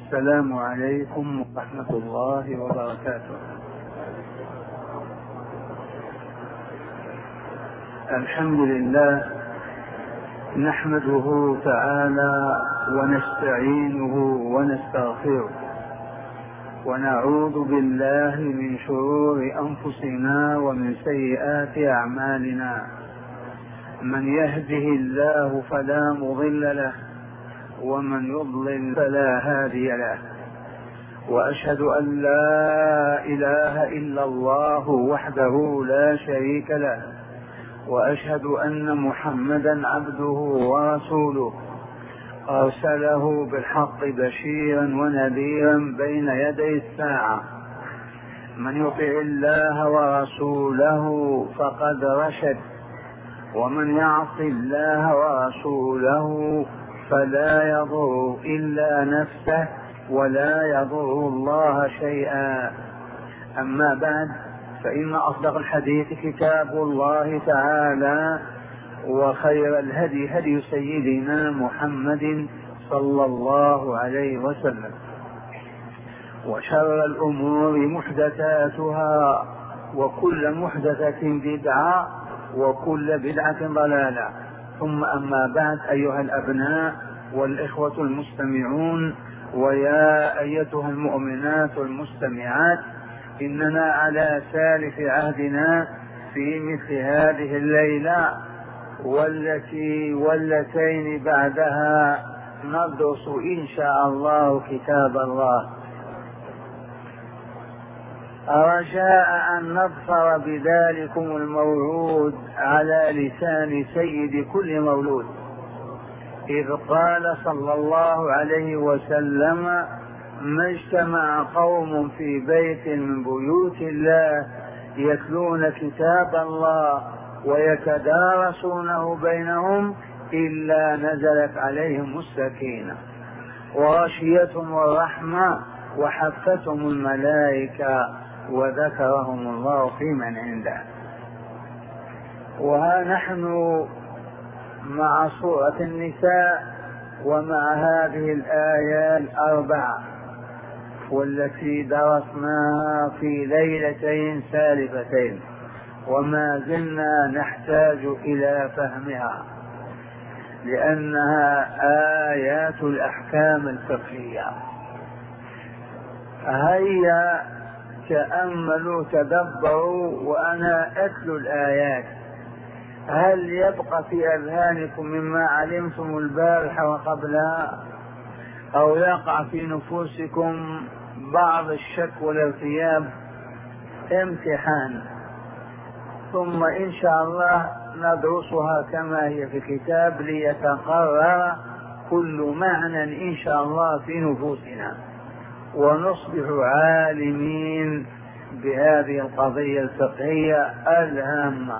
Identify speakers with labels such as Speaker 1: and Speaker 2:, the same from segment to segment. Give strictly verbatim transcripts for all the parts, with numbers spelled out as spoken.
Speaker 1: السلام عليكم ورحمة الله وبركاته. الحمد لله نحمده تعالى ونستعينه ونستغفره ونعوذ بالله من شرور أنفسنا ومن سيئات أعمالنا. من يهده الله فلا مضل له ومن يضلل فلا هادي له، وأشهد أن لا إله إلا الله وحده لا شريك له، وأشهد أن محمدا عبده ورسوله أرسله بالحق بشيرا ونذيرا بين يدي الساعة. من يطع الله ورسوله فقد رشد، ومن يعص الله ورسوله فلا يضر إلا نفسه ولا يضر الله شيئا. أما بعد، فإن أصدق الحديث كتاب الله تعالى، وخير الهدي هدي سيدنا محمد صلى الله عليه وسلم، وشر الأمور محدثاتها، وكل محدثة بدعة، وكل بدعة ضلالة. ثم أما بعد، أيها الأبناء والإخوة المستمعون، ويا أيتها المؤمنات المستمعات، إننا على سالف عهدنا في مثل هذه الليلة والتي والتين بعدها ندرس إن شاء الله كتاب الله، رجاء أن نظفر بذلكم الموعود على لسان سيد كل مولود، إذ قال صلى الله عليه وسلم: ما اجتمع قوم في بيت من بيوت الله يتلون كتاب الله ويتدارسونه بينهم إلا نزلت عليهم السكينة وغشيتهم الرحمة وحفتهم الملائكة وذكرهم الله في من عنده. وها نحن مع سورة النساء ومع هذه الآيات الأربعة، والتي درسناها في ليلتين سالفتين، وما زلنا نحتاج إلى فهمها لأنها آيات الأحكام الفقهية. هيا تأملوا تدبروا وأنا أتلو الآيات، هل يبقى في أذهانكم مما علمتم البارحة وقبلها، أو يقع في نفوسكم بعض الشك والارتياب؟ امتحان، ثم إن شاء الله ندرسها كما هي في الكتاب ليتقرر كل معنى إن شاء الله في نفوسنا، ونصبح عالمين بهذه القضية الفقهية الهامة.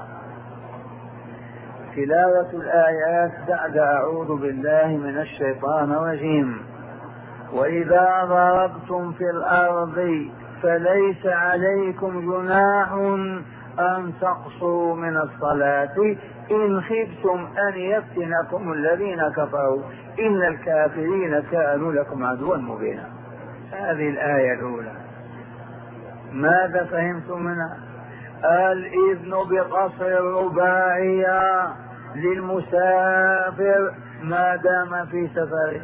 Speaker 1: تلاوة الآيات بعد أعوذ بالله من الشيطان الرجيم: وإذا ضربتم في الأرض فليس عليكم جناح أن تقصروا من الصلاة إن خفتم أن يفتنكم الذين كفروا إن الكافرين كانوا لكم عدوا مبينا. هذه الآية الأولى. ماذا فهمتم منها؟ الإذن بقصر الرباعية للمسافر ما دام في سفره.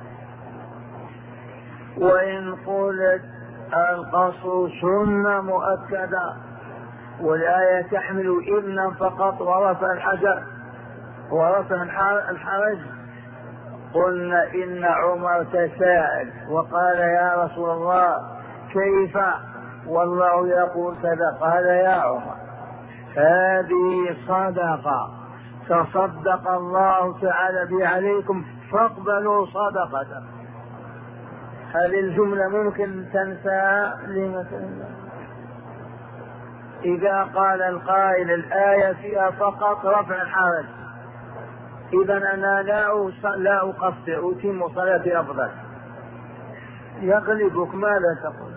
Speaker 1: وإن قلت القصر سنة مؤكدة والآية تحمل إذنا فقط ورفع الحجر ورفع الحرج، قلنا إن عمر تساءل وقال: يا رسول الله كيف والله يقول كذا؟ قال: يا عمر هذه صدقة تصدق الله تعالى بها عليكم فاقبلوا صدقته. هذه الجملة ممكن تنسى لمثلا إذا قال القائل الآية فيها فقط رفع الحرج، إذا أنا لا لا أقصر أتم صلاتي أفضل. يغلبك ماذا تقول؟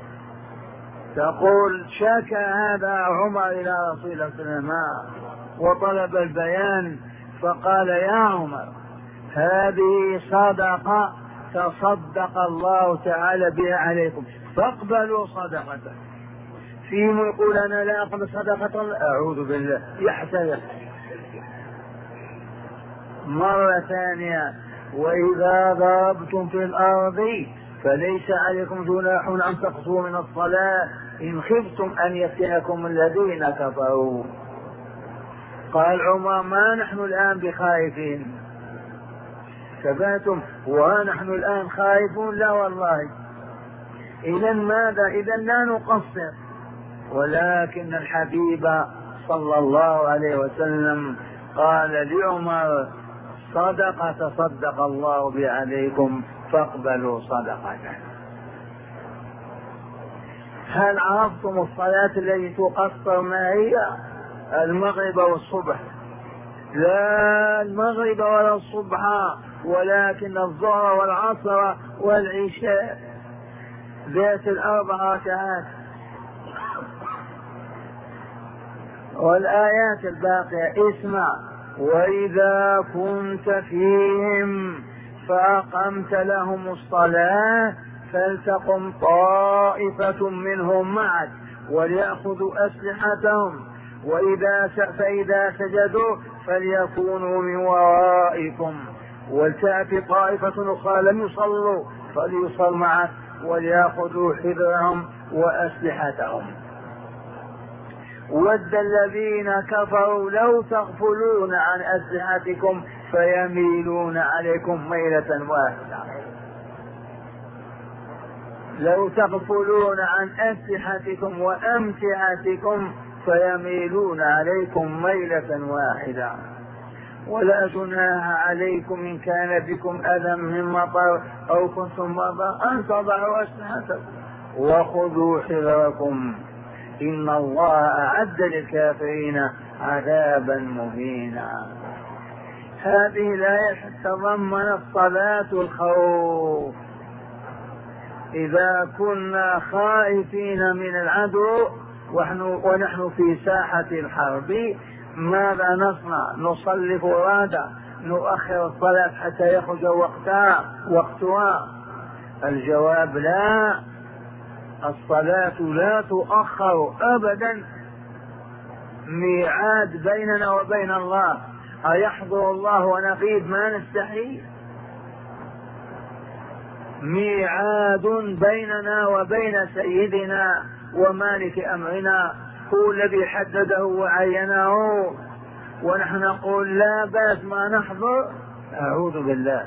Speaker 1: تقول: شكى هذا عمر إلى رسول الله صلى الله عليه وسلم وطلب البيان، فقال: يا عمر هذه صدقة تصدق الله تعالى بها عليكم فاقبلوا صدقته. فيهم يقول أنا لا أقبل صدقة، أعوذ بالله، يحترق. مرة ثانية، وإذا ضربتم في الأرض فليس عليكم جناح أن تقصروا من الصلاة إن خفتم أن يفتنكم الذين كفروا. قال عمر ما نحن الآن بخائفين. ثباتم ونحن الآن خائفون؟ لا والله. إذا ماذا؟ إذا لا نقصر. ولكن الحبيب صلى الله عليه وسلم قال لعمر صدقة تصدق الله بها عليكم فاقبلوا صدقته. هل عرفتم الصلاة التي تقصر ما هي؟ المغرب والصبح. لا المغرب ولا الصبح، ولكن الظهر والعصر والعشاء ذات الأربع ركعات. والآيات الباقية اسمع: وإذا كنت فيهم فأقمت لهم الصلاة فلتقم طائفة منهم معك وليأخذوا أسلحتهم وإذا فإذا سجدوا فليكونوا من ورائكم ولتأتي طائفة أخرى لم يصلوا فليصل معك وليأخذوا حذرهم وأسلحتهم. ود الذين كفروا لو تغفلون عن أسلحتكم فيميلون عليكم ميلة واحدة. لو تغفلون عن أسلحتكم وأمتعتكم فيميلون عليكم ميلة واحدة. ولا جناح عليكم إن كان بكم أذى من مطر أو كنتم مرضى أن تضعوا أسلحتكم وخذوا حذركم إن الله أعد للكافرين عذابا مهينا. هذه الآية تتضمن الصلاة الخوف. إذا كنا خائفين من العدو ونحن في ساحة الحرب ماذا نصنع؟ نصلي فرادى، نؤخر الصلاة حتى يخرج وقتها وقتها؟ الجواب لا، الصلاة لا تؤخر أبدا. ميعاد بيننا وبين الله، أيحضر الله ونغيب ما نستحي؟ ميعاد بيننا وبين سيدنا ومالك أمرنا، هو الذي حدده وعينه، ونحن نقول لا بأس ما نحضر؟ أعوذ بالله.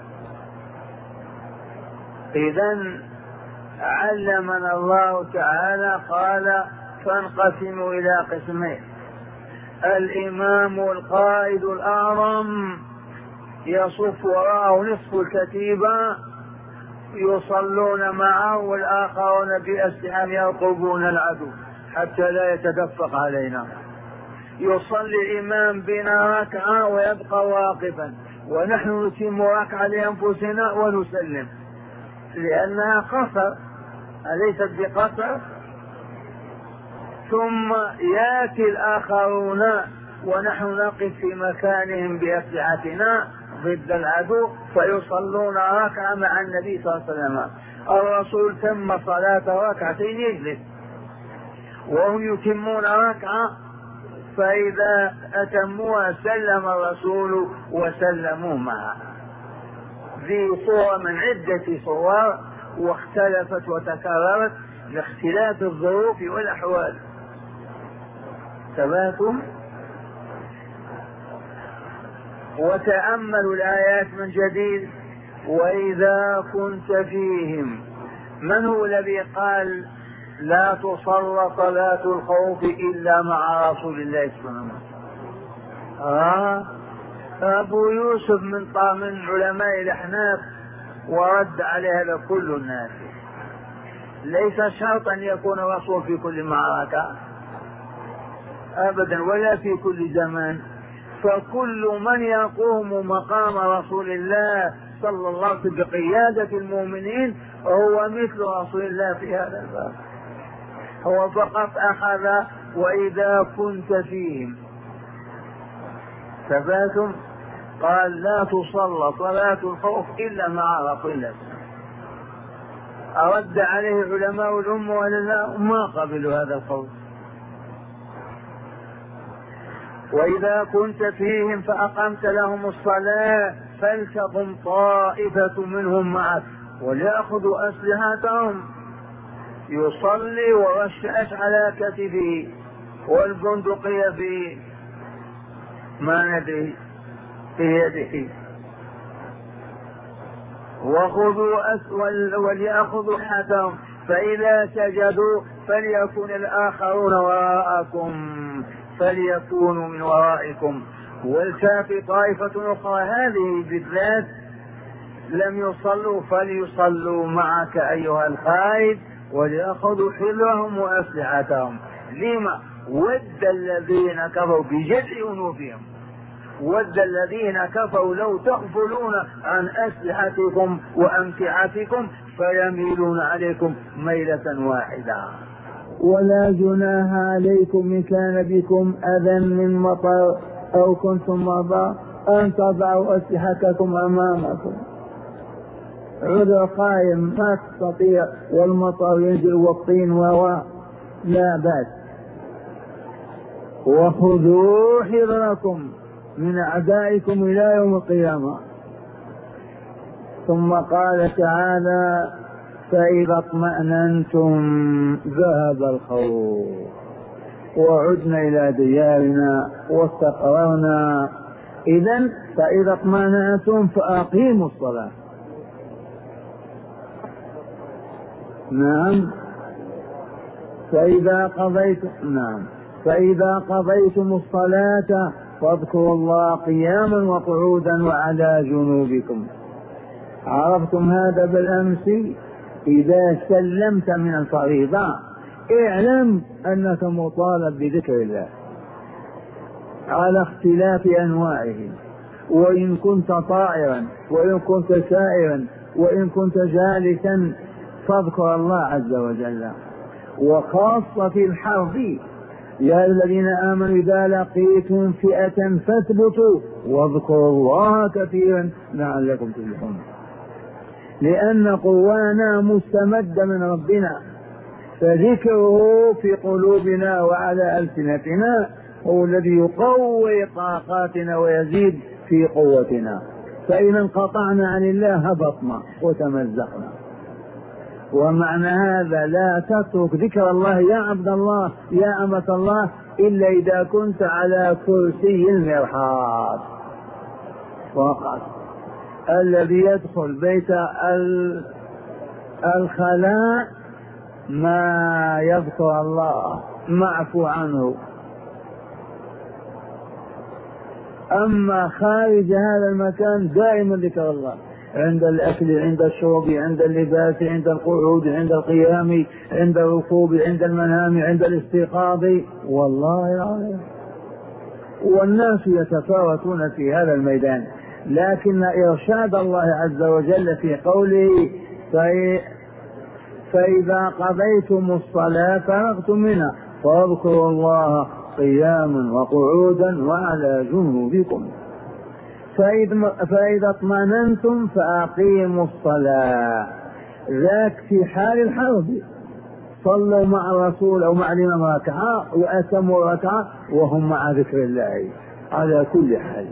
Speaker 1: إذن علمنا الله تعالى قال فانقسموا إلى قسمين: الإمام القائد الأعظم يصف وراءه نصف الكتيبة يصلون معه والآخرون بأسلحة يرقبون العدو حتى لا يتدفق علينا. يصلي الإمام بنا ركعة ويبقى واقفا ونحن نتم ركعة لأنفسنا ونسلم، لأنها قصر، أليست بقصر؟ ثم يأتي الآخرون ونحن نقف في مكانهم بأسلحتنا ضد العدو فيصلون ركعة مع النبي صلى الله عليه وسلم. الرسول تم صلاة ركعتين يجلس وهم يتمون ركعة، فإذا أتموها سلم الرسول وسلموا معه. ذي صورة من عدة صور واختلفت وتكررت لاختلاف الظروف والأحوال. ثباتم. وتأملوا الآيات من جديد: وإذا كنت فيهم. من هو الذي قال لا تصلى صلاة الخوف إلا مع رسول الله صلى الله عليه وسلم؟ آه أبو يوسف من من علماء الأحناف ورد على هذا كل الناس. ليس شرط أن يكون الرسول في كل معركة أبدا ولا في كل زمان، فكل من يقوم مقام رسول الله صلى الله عليه وسلم بقيادة المؤمنين هو مثل رسول الله في هذا الباب. هو فقط أخذ وإذا كنت فيهم. ثباتم. قال لا تصلى صلاة الخوف إلا مع رسول الله. أرد عليه علماء الأمة ولا لا؟ ما قبلوا هذا القول. وإذا كنت فيهم فأقمت لهم الصلاة فلتقم طائفة منهم معك وليأخذوا أسلحتهم. يصلي ورشاش على كتفه والبندقية في ما ندري في يده، وخذوا أسول وليأخذوا حتهم، فإذا سجدوا فليكن الآخرون وراءكم فليكونوا من ورائكم. ولتأتي طائفة أخرى هذه بالذات لم يصلوا فليصلوا معك أيها القائد وليأخذوا حذرهم وأسلحتهم. لما؟ ود الذين كفروا بجزء أنوفهم، ود الذين كفروا لو تغفلون عن أسلحتكم وأمتعتكم فيميلون عليكم ميلة واحدة.
Speaker 2: ولا جناح عليكم إن كان بكم أذى من مطر أو كنتم مرضى أن تضعوا أسلحتكم أمامكم. عذر قائم ما تستطيع والمطر ينزل والطين وراء لا بأس. وخذوا حذركم من أعدائكم إلى يوم القيامة. ثم قال تعالى فإذا اطمأننتم ذهب الخوف وعدنا إلى ديارنا واستقررنا. إذن فإذا اطمأننتم فأقيموا الصلاة. نعم فإذا قضيتم نعم فإذا قضيتم الصلاة فاذكروا الله قياما وقعودا وعلى جنوبكم. عرفتم هذا بالأمس؟ إذا سلمت من الفريضة اعلم أنك مطالب بذكر الله على اختلاف أنواعه، وإن كنت طائرا وإن كنت سائرا وإن كنت جالسا فاذكر الله عز وجل. وخاصة في الحرب يا الذين آمنوا إذا لقيتم فئة فاثبتوا واذكروا الله كثيرا لعلكم تفلحون، لأن قوانا مستمدة من ربنا، فذكره في قلوبنا وعلى ألسنتنا هو الذي يقوي طاقاتنا ويزيد في قوتنا. فإن انقطعنا عن الله هبطنا وتمزقنا. ومعنى هذا لا تترك ذكر الله يا عبد الله يا أمة الله إلا إذا كنت على كرسي المرحاض فقط. الذي يدخل بيت الخلاء ما يذكر الله معفو عنه، أما خارج هذا المكان دائما ذكر الله، عند الأكل عند الشرب عند اللباس عند القعود عند القيام عند الركوب عند المنام عند الاستيقاظ. والله العظيم والناس يتفاوتون في هذا الميدان، لكن إرشاد الله عز وجل في قوله فإذا قضيتم الصلاة فرغتم منها فاذكروا الله قياما وقعودا وعلى جنوبكم. فإذا اطمأننتم فأقيموا الصلاة. ذاك في حال الحرب صلوا مع الرسول أو مع الإمام ركعة وأتموا ركعة وهم مع ذكر الله على كل حال.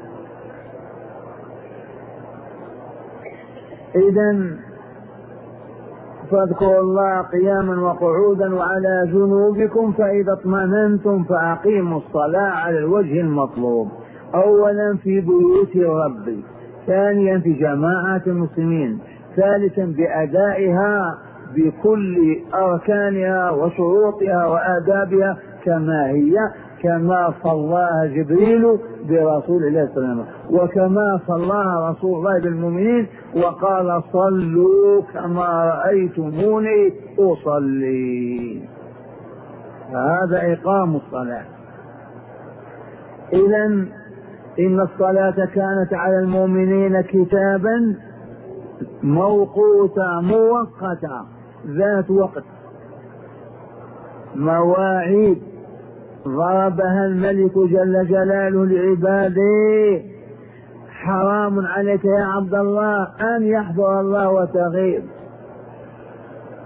Speaker 2: إذن فاذكروا الله قياما وقعودا وعلى جنوبكم. فإذا اطمأننتم فأقيموا الصلاة على الوجه المطلوب، أولا في بيوت الرب، ثانيا في جماعة المسلمين، ثالثا بأدائها بكل أركانها وشروطها وآدابها كما هي، كما صلاها جبريل برسول الله صلى الله عليه وسلم، وكما صلاها رسول الله بالمؤمنين وقال صلوا كما رأيتموني أصلي. هذا إقام الصلاة. إذن إن الصلاة كانت على المؤمنين كتابا موقوتا موقتا ذات وقت، مواعيد ضربها الملك جل جلاله لعباده. حرام عليك يا عبد الله أن يحضر الله وتغيب،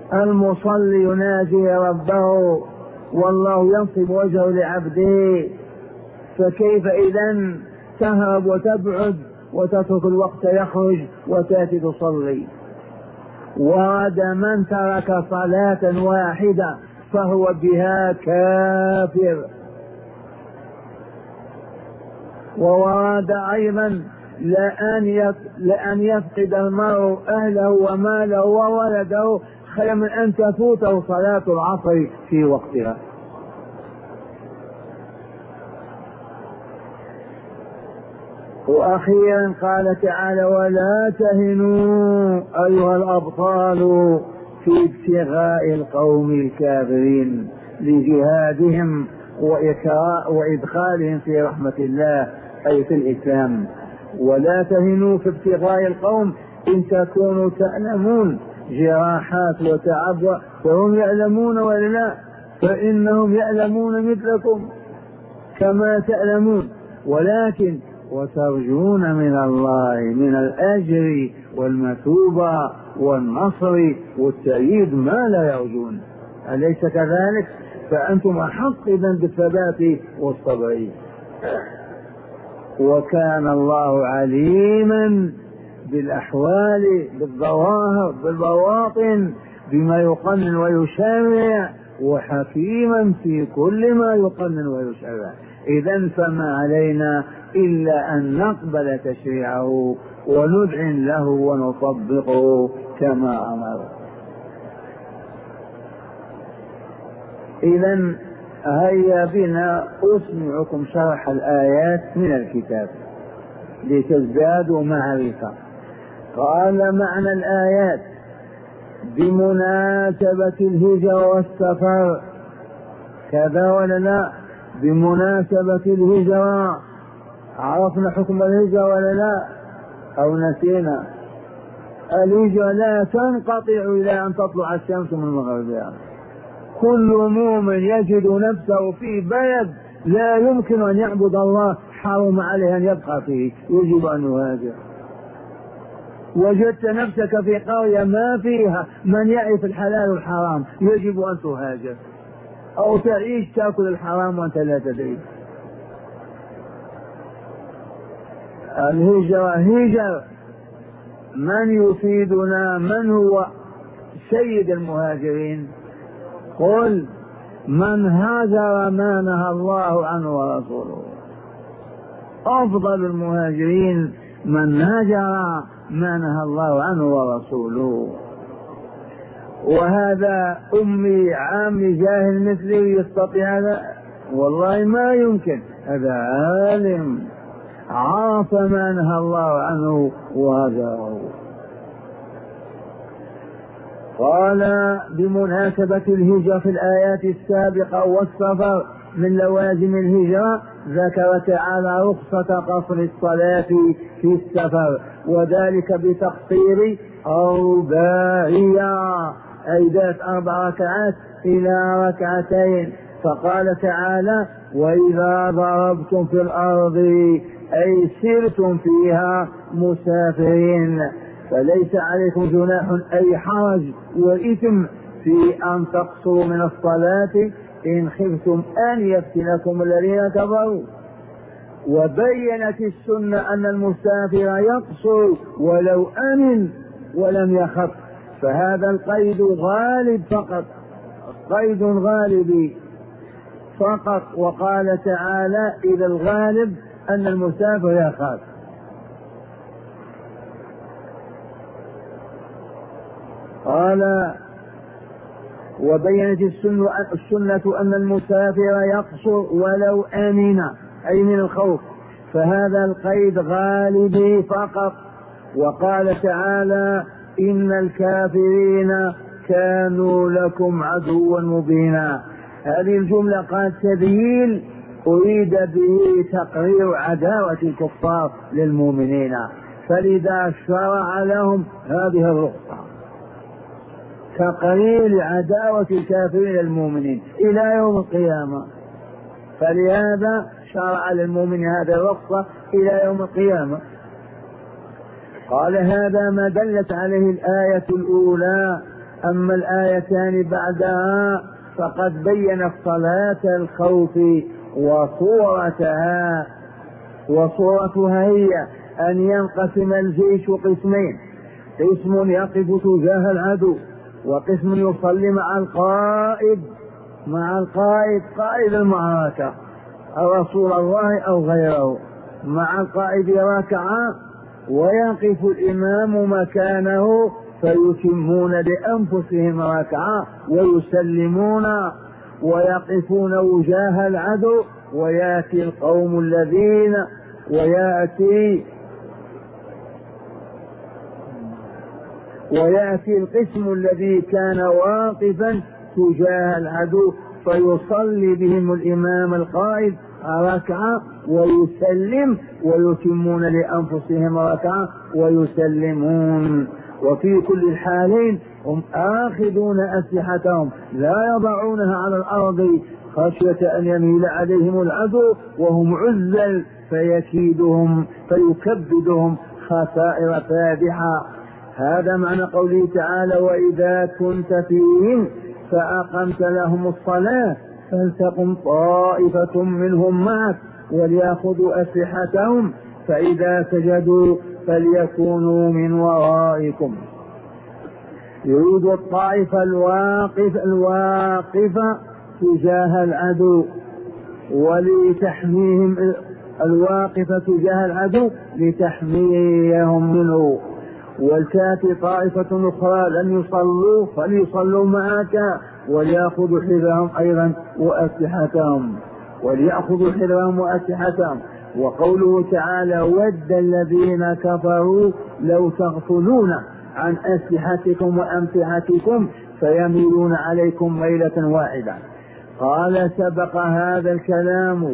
Speaker 2: المصلي يناجي ربه والله ينصب وجهه لعبده، فكيف إذا تهرب وتبعد وتترك الوقت يخرج وتأتي تصلي؟ ورد من ترك صلاة واحدة فهو بها كافر. وورد أيضا لأن يفقد المرء أهله وماله وولده خير من أن تفوته صلاة العصر في وقتها. وأخيرا قال تعالى: ولا تهنوا أيها الأبطال في ابتغاء القوم الكافرين، لجهادهم وإدخالهم في رحمة الله أي في الإسلام. ولا تهنوا في ابتغاء القوم إن تكونوا تعلمون جراحات وتعب فهم يعلمون ولا لا؟ فإنهم يعلمون مثلكم كما تعلمون، ولكن وترجون من الله من الأجر والمثوبة والنصر والتأييد ما لا يرجون، أليس كذلك؟ فأنتم أحق إذن بالثبات والصبر. وكان الله عليما بالأحوال بالظواهر بالبواطن بما يقنن ويشرع، وحكيما في كل ما يقنن ويشرع. إذن فما علينا إلا أن نقبل تشريعه وندعن له ونطبقه كما أمر. إذن هيا بنا أسمعكم شرح الآيات من الكتاب لتزدادوا معرفة. قال: معنى الآيات بمناسبة الهجرة والسفر، كذا ولا لا؟ بمناسبة الهجرة. عرفنا حكم الهجرة ولا لا؟ أو نسينا؟ الهجرة لا تنقطع إلى أن تطلع الشمس من مغربها. كل مؤمن يجد نفسه في بلد لا يمكن أن يعبد الله حرم عليه أن يبقى فيه، يجب أن يهاجر. وجدت نفسك في قرية ما فيها من يعرف الحلال والحرام، يجب أن تهاجر، أو تعيش تأكل الحرام وأنت لا تدري. الهجرة هجر. من يفيدنا؟ من هو سيد المهاجرين؟ قل: من هاجر ما نهى الله عنه ورسوله. أفضل المهاجرين من هاجر ما نهى الله عنه ورسوله. وهذا أمي عامي جاهل مثلي يستطيع هذا؟ والله ما يمكن. هذا عالم عاص ما نهى الله عنه وهاجره. قال: بمناسبة الهجرة في الآيات السابقة والسفر من لوازم الهجرة ذكر تعالى رخصة قصر الصلاة في السفر، وذلك بتقصير أرباعية أي ذات أربع ركعات إلى ركعتين. فقال تعالى: وإذا ضربتم في الأرض أي سرتم فيها مسافرين فليس عليكم جناح أي حرج وإثم في أن تقصروا من الصلاة إن خفتم أن يفتنكم الذين كفروا. وبينت السنة أن المسافر يقصر ولو أمن ولم يخف، فهذا القيد غالب فقط، قيد غالب فقط. وقال تعالى: إذا الغالب أن المسافر يخاف. قال: وبينت السنة, السنة أن المسافر يقصر ولو أمن أي من الخوف، فهذا القيد غالب فقط. وقال تعالى: إن الكافرين كانوا لكم عدوا مبينا. هذه الجملة قال تبيين، أريد به تقرير عداوة الكفار للمؤمنين، فلذا شرع لهم هذه الرخصة، تقرير عداوة الكافرين للمؤمنين إلى يوم القيامة. فلهذا شرع للمؤمن هذه الرخصة إلى يوم القيامة. قال: هذا ما دلت عليه الآية الأولى أما الآيتان بعدها فقد بينت صلاة الخوف وصورتها، وصورتها هي أن ينقسم الجيش قسمين: قسم يقف تجاه العدو، وقسم يصلي مع القائد مع القائد قائد المعركة رسول الله أو غيره. مع القائد ركعة ويقف الإمام مكانه فيتمون لأنفسهم ركعة ويسلمون ويقفون وجاه العدو، ويأتي القوم الذين ويأتي ويأتي القسم الذي كان واقفا تجاه العدو فيصلي بهم الإمام القائد ركعة ويسلم، ويتمون لأنفسهم ركعة ويسلمون. وفي كل الحالين هم آخذون أسلحتهم لا يضعونها على الأرض خشية أن يميل عليهم العدو وهم عزل فيكيدهم فيكبدهم خسائر فادحة. هذا معنى قوله تعالى: وإذا كنت فيهم فأقمت لهم الصلاة فلتقم طائفة منهم معك وليأخذوا أسلحتهم فإذا سجدوا فليكونوا من ورائكم. يريد الطائفة الواقف الواقفة تجاه العدو ولتحميهم، الواقفة تجاه العدو لتحميهم منه. والتاتي طائفة أخرى لم يصلوا فليصلوا معك وليأخذوا حذرهم أيضا وأسلحتهم وليأخذوا حذرهم وأسلحتهم. وقوله تعالى: ود الذين كفروا لو تغفلون عن أسلحتكم وأمتعتكم فيميلون عليكم ميلة واحدة. قال: سبق هذا الكلام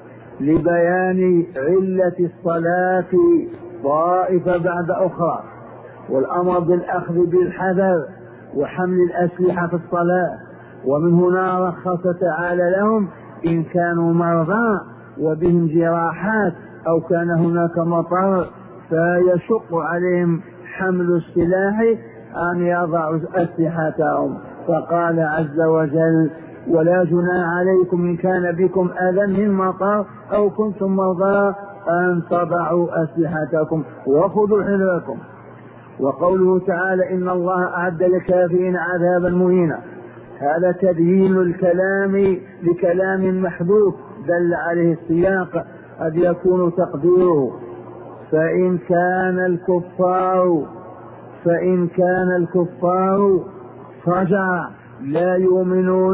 Speaker 2: لبيان علة الصلاة طائفة بعد أخرى، والأمر بالأخذ بالحذر وحمل الأسلحة في الصلاة. ومن هنا رخص تعالى لهم إن كانوا مرضى وبهم جراحات أو كان هناك مطر فيشق عليهم حمل السلاح أن يضعوا أسلحتهم. فقال عز وجل: ولا جناح عليكم إن كان بكم أذى من مطر أو كنتم مرضى أن تضعوا أسلحتكم وخذوا حذركم. وقوله تعالى: إن الله أعد للكافرين عذابا مهينا. هذا تبيين الكلام لكلام محذوف دل عليه السياق، قد يكون تقديره: فإن كان الكفار فإن كان الكفار فجع لا يؤمنون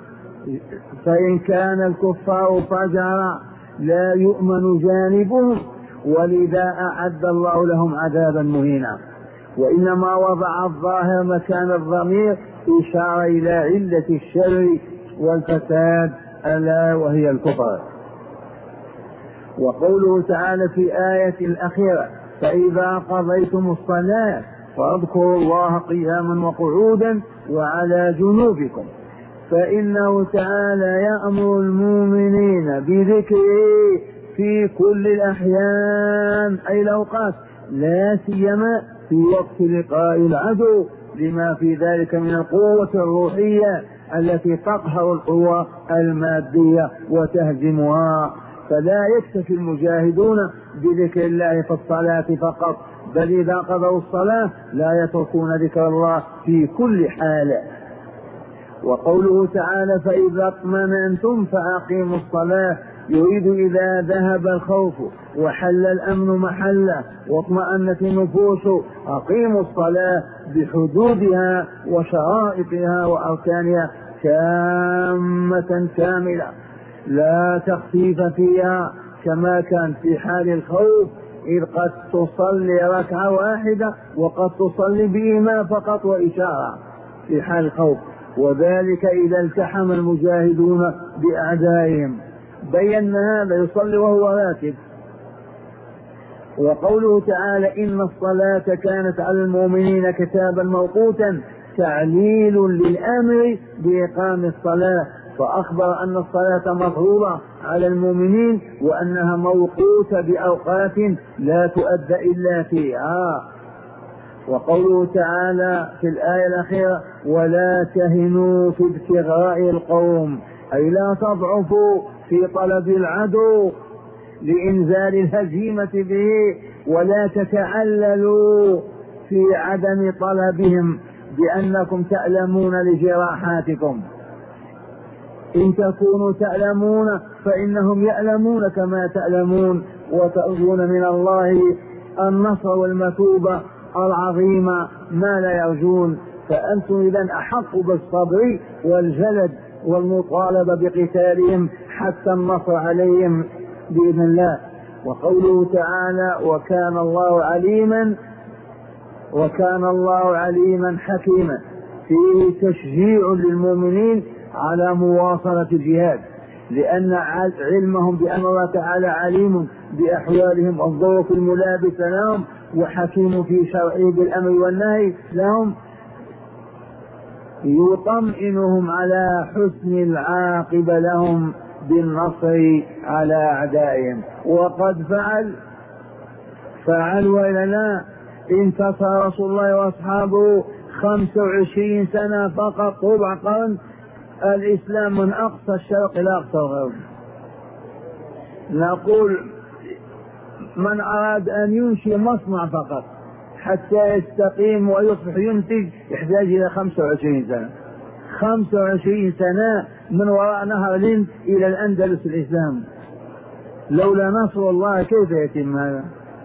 Speaker 2: فإن كان الكفار فجع لا يؤمن جانبهم ولذا أعد الله لهم عذابا مهينا. وإنما وضع الظاهر مكان الضمير إشارة إلى علة الشر والفساد ألا وهي الكفر. وقوله تعالى في آية الأخيرة: فإذا قضيتم الصلاة فاذكروا الله قياما وقعودا وعلى جنوبكم. فإنه تعالى يأمر المؤمنين بذكره في كل الأحيان أي الأوقات، لا سيما في وقت لقاء العدو، لما في ذلك من القوة الروحية التي تقهر القوى المادية وتهزمها. فلا يكتفي المجاهدون بذكر الله في الصلاة فقط، بل إذا قضوا الصلاة لا يتركون ذكر الله في كل حال. وقوله تعالى: فإذا اطمأنتم فأقيموا الصلاة، يريد إذا ذهب الخوف وحل الأمن محله واطمأنت النفوس أقيموا الصلاة بحدودها وشرائطها وأركانها تامة كاملة لا تخفيف فيها، كما كان في حال الخوف إذ قد تصلي ركعة واحدة وقد تصلي بهما فقط وإشارة في حال الخوف، وذلك إذا التحم المجاهدون بأعدائهم. بينا هذا يصلي وهو راكب. وقوله تعالى: إن الصلاة كانت على المؤمنين كتابا موقوتا، تعليل للأمر بإقام الصلاة، فأخبر أن الصلاة مفروضة على المؤمنين وأنها موقوتة بأوقات لا تؤدى إلا فيها. وقوله تعالى في الآية الأخيرة ولا تهنوا في ابتغاء القوم، أي لا تضعفوا في طلب العدو لإنزال الهزيمة به، ولا تتعللوا في عدم طلبهم بأنكم تألمون لجراحاتكم. إن تكونوا تألمون فإنهم يألمون كما تألمون، وترجون من الله النصر والمثوبة العظيمة ما لا يرجون، فأنتم إذن أحق بالصبر والجلد والمطالبة بقتالهم حتى النصر عليهم بإذن الله. وقوله تعالى وكان الله عليما وكان الله عليما حكيما، فيه تشجيع للمؤمنين على مواصلة الجهاد، لأن علمهم بأن الله تعالى عليم بأحوالهم والظروف الملابسة لهم، وحكيم في شرعه بالأمر والنهي لهم، يطمئنهم على حسن العاقبة لهم بالنصر على أعدائهم. وقد فعل فعل وإلنا انتصر رسول الله وأصحابه خمس وعشرين سنة فقط، ربع قرن، الإسلام من أقصى الشرق إلى أقصى الغرب. نقول من أراد أن ينشئ مصنع فقط حتى يستقيم ويصبح ينتج يحتاج إلى خمس وعشرين سنة. خمس وعشرين سنة من وراء نهر الهند إلى الأندلس الإسلام. لولا نصر الله كيف يتم هذا؟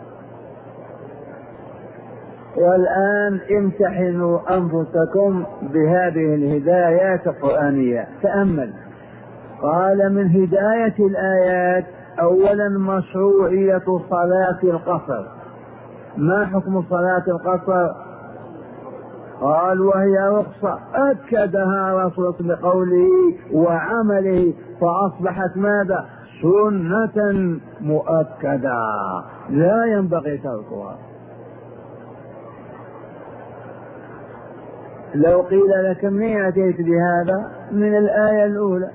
Speaker 2: والآن امتحنوا أنفسكم بهذه الهدايات القرآنية. تأمل، قال من هداية الآيات أولا مشروعية صلاة القصر. ما حكم صلاة القصر؟ قال وهي رخصة أكدها رسول الله بقوله وعمله، فأصبحت ماذا؟ سنة مؤكدة لا ينبغي تركها. لو قيل لك منين أتيت بهذا؟ من الآية الأولى.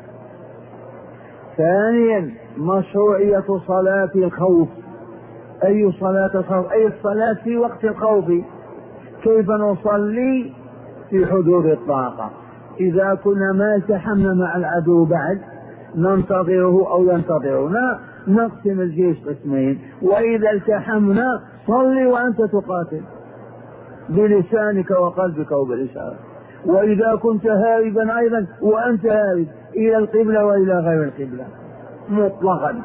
Speaker 2: ثانيا مشروعية صلاة الخوف. أي صلاة الخوف؟ أي الصلاة في وقت الخوف. كيف نصلي في حدود الطاقة؟ إذا كنا ما التحمنا مع العدو بعد ننتظره أو ينتظرنا نقسم الجيش قسمين، وإذا التحمنا صلي وأنت تقاتل بلسانك وقلبك وبالإشارة، وإذا كنت هاربا أيضا وأنت هارب إلى القبلة وإلى غير القبلة مطلقا.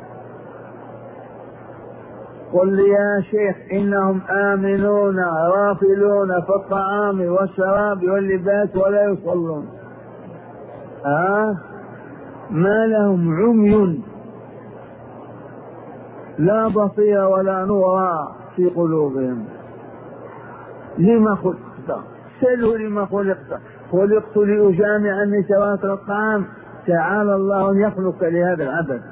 Speaker 2: قل يا شيخ إنهم آمنون غافلون في الطعام والشراب واللباس ولا يصلون. آه ما لهم عمي لا بصير ولا نور في قلوبهم. لما خلقت؟ سله لما خلقت؟ خلقت لأجامع النساء وأكل الطعام. تعالى الله أن يخلق لهذا العبد.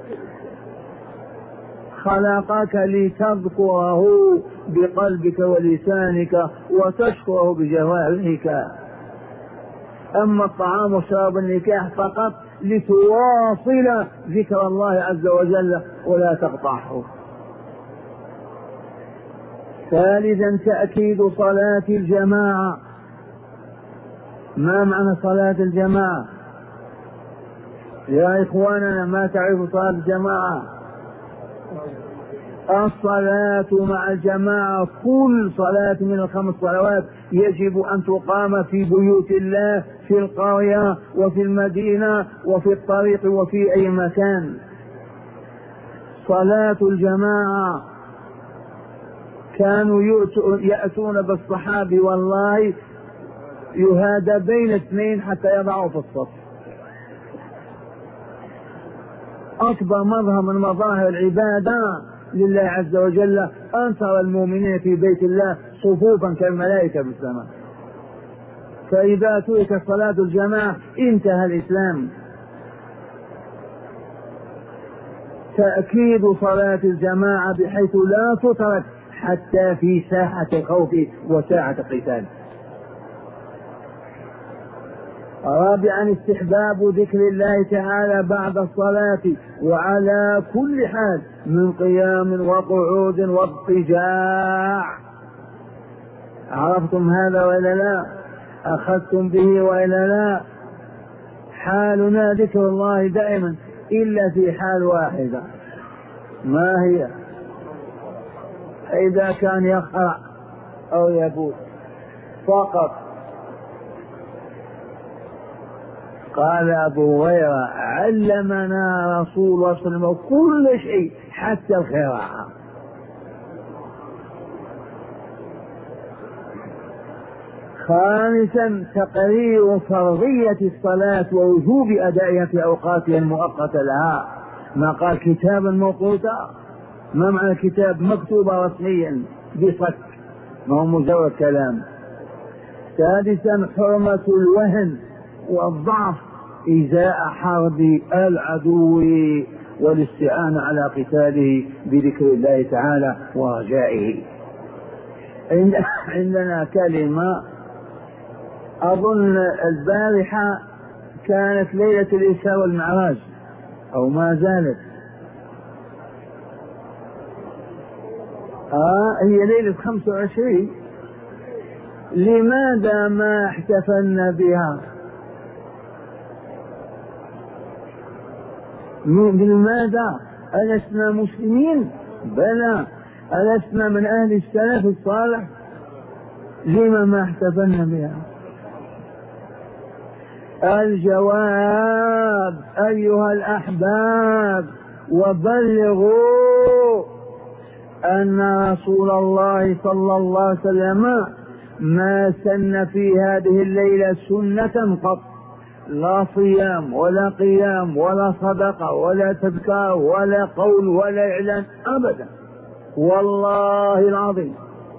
Speaker 2: خلقك لتذكره بقلبك ولسانك وتشكره بجوارحك. أما الطعام والشراب والنكاح فقط لتواصل ذكر الله عز وجل ولا تقطعه. ثالثا تأكيد صلاة الجماعة. ما معنى صلاة الجماعة يا إخواننا؟ ما تعرف صلاة الجماعة؟ الصلاة مع الجماعة، كل صلاة من الخمس صلوات يجب أن تقام في بيوت الله، في القرية وفي المدينة وفي الطريق وفي أي مكان. صلاة الجماعة كانوا يأتون بالصحابي والله يهادى بين اثنين حتى يضعوا في الصف. أكبر مظهر من مظاهر العبادة لله عز وجل أن ترى المؤمنين في بيت الله صفوفا كالملائكة بالسماء. فإذا تركت صلاة الجماعة انتهى الإسلام. تأكيد صلاة الجماعة بحيث لا تترك حتى في ساحة الخوف وساعة القتال. رابعا استحباب ذكر الله تعالى بعد الصلاة وعلى كل حال من قيام وقعود واضطجاع. عرفتم هذا وإلا لا؟ أخذتم به وإلا لا؟ حالنا ذكر الله دائما إلا في حال واحدة، ما هي؟ إذا كان يقرأ أو يبول فقط. قال أبو هريرة علمنا رسول الله صلى الله عليه وسلم كل شيء حتى القراءة. خامسا تقرير فرضية الصلاة ووجوب أدائها في أوقاتها المؤقتة لها، ما قال كتابا موقوتا، ما معنى كتاب؟ مكتوبة رسميا بصك، ما هو مجرد كلام. سادسا حرمة الوهن والضعف إزاء حرب العدو والاستعانة على قتاله بذكر الله تعالى ورجائه. عندنا كلمة أظن البارحة كانت ليلة الإسراء والمعراج أو ما زالت، آه هي ليلة خمسة وعشرين، لماذا ما احتفلنا بها؟ لماذا؟ ألسنا مسلمين؟ بلى. ألسنا من أهل السلف الصالح؟ لما ما احتفلنا بها؟ الجواب أيها الأحباب وبلغوا أن رسول الله صلى الله عليه وسلم ما سن في هذه الليلة سنة قط، لا صيام ولا قيام ولا صدقة ولا تذكار ولا قول ولا إعلان أبدا، والله العظيم.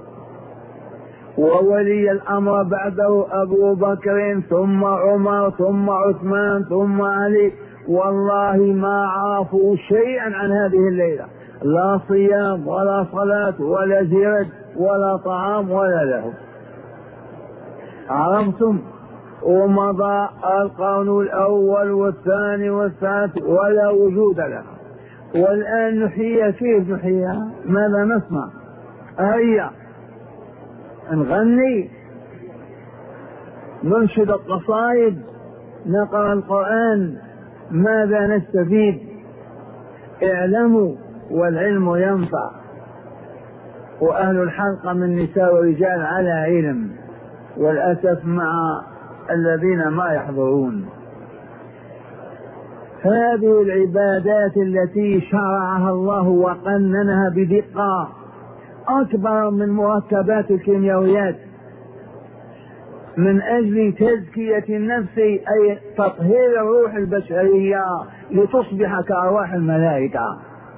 Speaker 2: وولي الأمر بعده أبو بكر ثم عمر ثم عثمان ثم علي، والله ما عرفوا شيئا عن هذه الليلة، لا صيام ولا صلاة ولا زياد ولا طعام ولا له. عرفتم؟ ومضى القرن الأول والثاني والثالث ولا وجود لها، والآن نحييها. كيف نحييها؟ ماذا نصنع؟ هيا نغني، ننشد القصائد، نقرأ القرآن، ماذا نستفيد؟ اعلموا والعلم ينفع، وأهل الحلقة من نساء ورجال على علم، والأسف مع الذين ما يحضرون. هذه العبادات التي شرعها الله وقننها بدقة أكبر من مركبات الكيميائيات من أجل تزكية النفس، أي تطهير الروح البشرية لتصبح كأرواح الملائكة،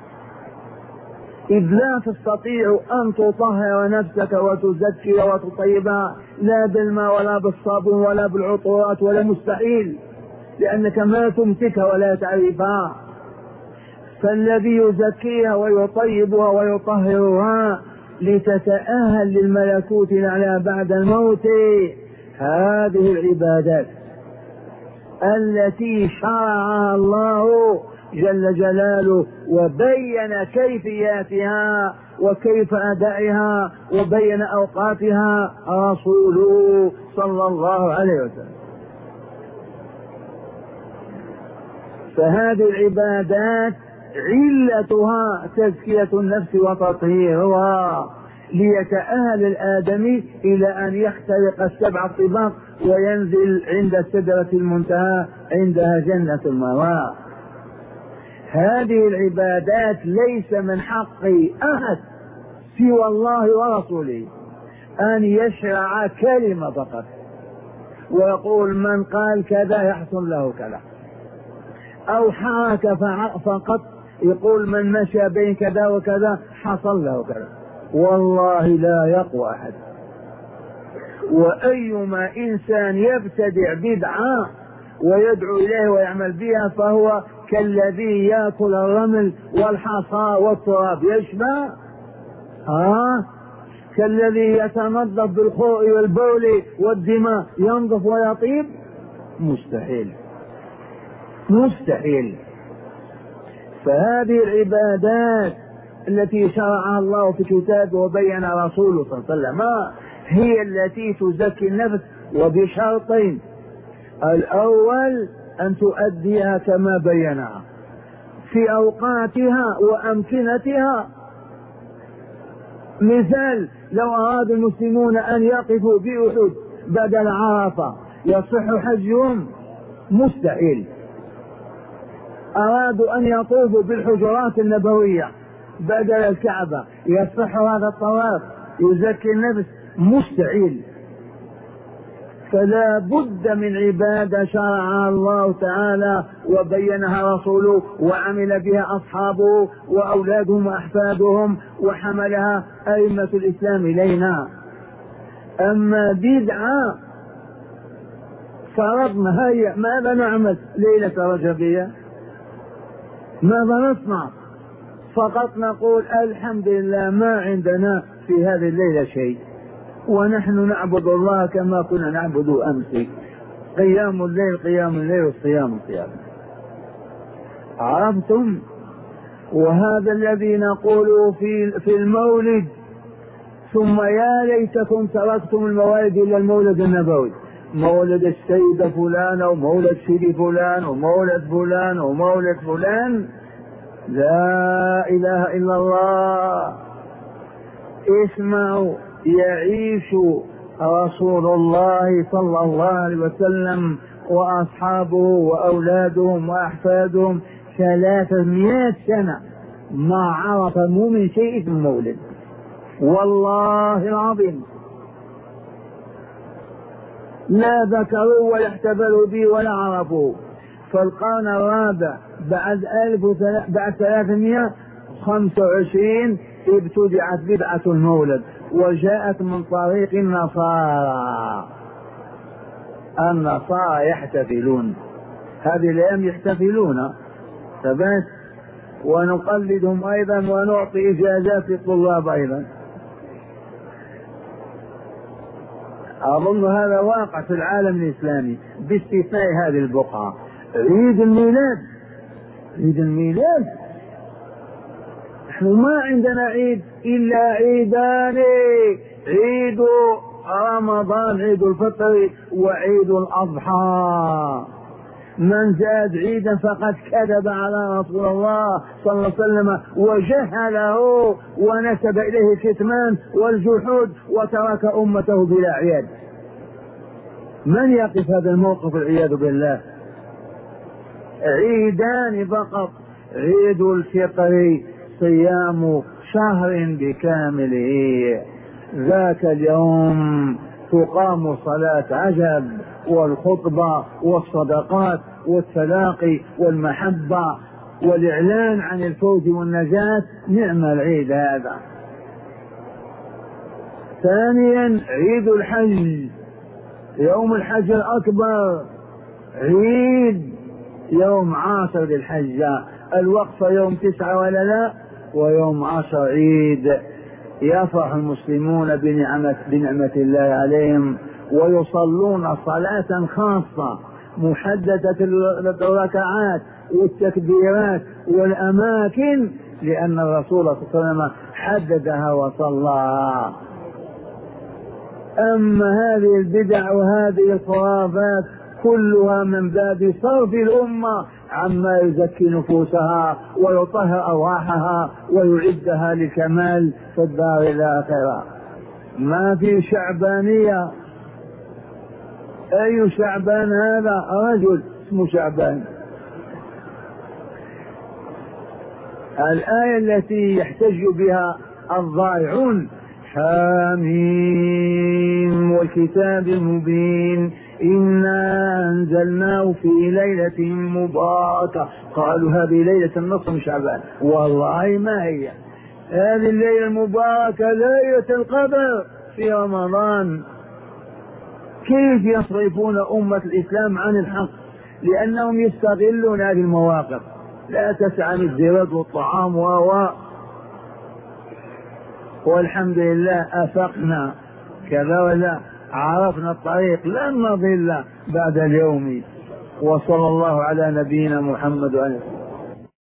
Speaker 2: إذ لا تستطيع أن تطهر نفسك وتزكي وتطيبها لا بالماء ولا بالصابون ولا بالعطورات، ولا مستحيل، لأنك ما تمسكها ولا تعرفها. فالذي يزكيها ويطيبها ويطهرها لتتأهل للملكوت الأعلى بعد الموت، هذه العبادات التي شرعها الله جل جلاله وبين كيفياتها وكيف أدائها وبين أوقاتها رسوله صلى الله عليه وسلم. فهذه العبادات علتها تزكية النفس وتطهيرها ليتأهل الآدمي إلى أن يخترق السبع الطباق وينزل عند السدرة المنتهى عندها جنة المأوى. هذه العبادات ليس من حق أحد سوى الله ورسوله أن يشرع كلمة فقط ويقول من قال كذا يحصل له كذا، أو حرك فقط يقول من مشى بين كذا وكذا حصل له كذا، والله لا يقوى أحد. وأيما إنسان يبتدع بدعة ويدعو إليه ويعمل بها فهو كالذي يأكل الرمل والحصى والتراب يشبع، ها كالذي يتنظف بالخوء والبول والدماء ينظف ويطيب، مستحيل مستحيل. فهذه العبادات التي شرعها الله في كتابه وبين رسوله صلى الله عليه وسلم هي التي تزكي النفس، وبشرطين: الأول أن تؤديها كما بينها في أوقاتها وأمكنتها. مثال: لو أراد المسلمون أن يقفوا بأحد بدل عرفة يصح حجهم؟ مستحيل. أرادوا أن يطوفوا بالحجرات النبوية بدل الكعبة يصح هذا الطواف يزكي النفس؟ مستحيل. فلا بد من عبادة شرعها الله تعالى وبينها رسوله وعمل بها أصحابه وأولادهم وأحفادهم وحملها أئمة الإسلام إلينا. أما بدعة فرضنا هيا ماذا نعمل ليلة رجبية؟ ماذا نصنع؟ فقط نقول الحمد لله ما عندنا في هذه الليلة شيء، ونحن نعبد الله كما كنا نعبد أمس، قيام الليل قيام الليل والصيام صيام. عرفتم؟ وهذا الذي نقوله في في المولد. ثم يا ليتكم تركتم الموالد إلى المولد النبوي، مولد السيدة فلان ومولد سيدي فلان ومولد فلان ومولد فلان. لا إله إلا الله. اسمعوا: يعيش رسول الله صلى الله عليه وسلم وأصحابه وأولادهم وأحفادهم ثلاثمائة سنة ما عرفوا من شيء في المولد، والله العظيم لا ذكروا ولا احتفلوا به ولا عرفوا. فالقرن الرابع بعد ألف بعد ثلاثمائة وخمسة وعشرين ابتدعت بدعة المولد، وجاءت من طريق النصارى. النصارى يحتفلون هذه الأيام، يحتفلون ثبات، ونقلدهم أيضا ونعطي إجازات للطلاب أيضا. أظن هذا واقع في العالم الإسلامي باستثناء هذه البقعة. عيد الميلاد، عيد الميلاد نحن ما عندنا عيد إلا عيدان: عيد رمضان عيد الفطر وعيد الأضحى. من زاد عيدا فقد كذب على رسول الله صلى الله عليه وسلم وجهله ونسب إليه الكتمان والجحود وترك أمته بلا عياد. من يقف هذا الموقف والعياذ بالله؟ عيدان فقط: عيد الفطر صيام شهر بكامله، ذاك اليوم تقام صلاة عجب والخطبة والصدقات والتلاقي والمحبة والإعلان عن الفوز والنجاة. نعم العيد هذا. ثانيا: عيد الحج، يوم الحج الأكبر، عيد يوم عاشر للحجة، الوقفة يوم تسعة ولا لا، ويوم عشر عيد. يفرح المسلمون بنعمة, بنعمة الله عليهم ويصلون صلاة خاصة محددة الركعات والتكبيرات والأماكن، لأن الرسول صلى الله عليه وسلم حددها وصلىها. أما هذه البدع وهذه الخرافات كلها من باب صرف الأمة عما يزكي نفوسها ويطهر أرواحها ويعدها للكمال في الدار الآخرة. ما في شعبانية. أي شعبان هذا؟ رجل اسمه شعبان. الآية التي يحتج بها الضائعون: حميم والكتاب المبين إنا أنزلناه في ليلة مباركة. قالوا هذه ليلة النصف من شعبان. والله ما هي هذه الليلة المباركة، ليلة القدر في رمضان. كيف يصرفون أمة الإسلام عن الحق؟ لأنهم يستغلون هذه المواقف. لا تسعى الزواج والطعام و والحمد لله أفقنا كذا ولا عرفنا الطريق، لن نضل بعد اليوم. وصلى الله على نبينا محمد وعلى